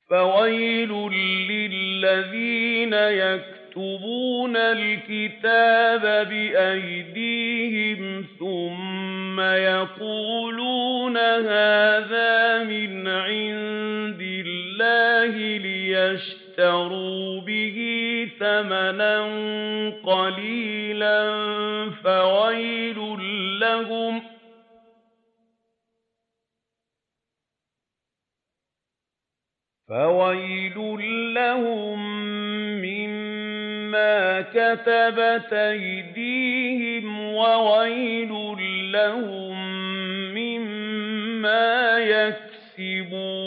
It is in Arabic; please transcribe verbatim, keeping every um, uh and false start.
فَوَيْلٌ لِّلَّذِينَ يَكْتُبُونَ الْكِتَابَ بِأَيْدِيهِمْ ثُمَّ يَقُولُونَ هَٰذَا مِنْ عِندِ اللَّهِ لِيَشْتَرُوا بِهِ ثَمَنًا قَلِيلًا فَوَيْلٌ لَّهُمْ فَوَيْلٌ لَّهُم مِّمَّا كَتَبَتْ أَيْدِيهِمْ وَوَيْلٌ لَّهُم مِّمَّا يَكْسِبُونَ